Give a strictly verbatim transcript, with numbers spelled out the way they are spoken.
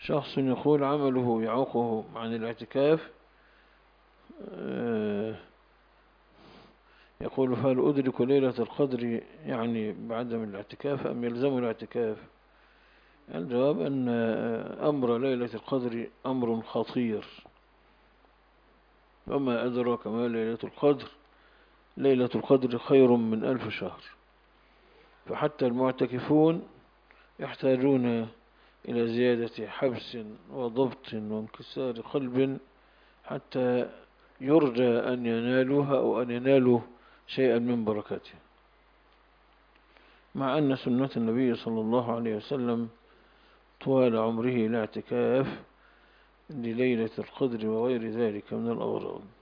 شخص يقول عمله يعوقه عن الاعتكاف، يقول: هل أدرك ليلة القدر يعني بعدم الاعتكاف أم يلزم الاعتكاف؟ الجواب أن أمر ليلة القدر أمر خطير، وما أدراك ما ليلة القدر؟ ليلة القدر خير من ألف شهر. فحتى المعتكفون يحتاجون إلى زيادة حبس وضبط وانكسار قلب حتى يرجى أن ينالوها أو أن ينالوا شيئا من بركاتها، مع أن سنة النبي صلى الله عليه وسلم طوال عمره الاعتكاف لليلة القدر وغير ذلك من الأغراض.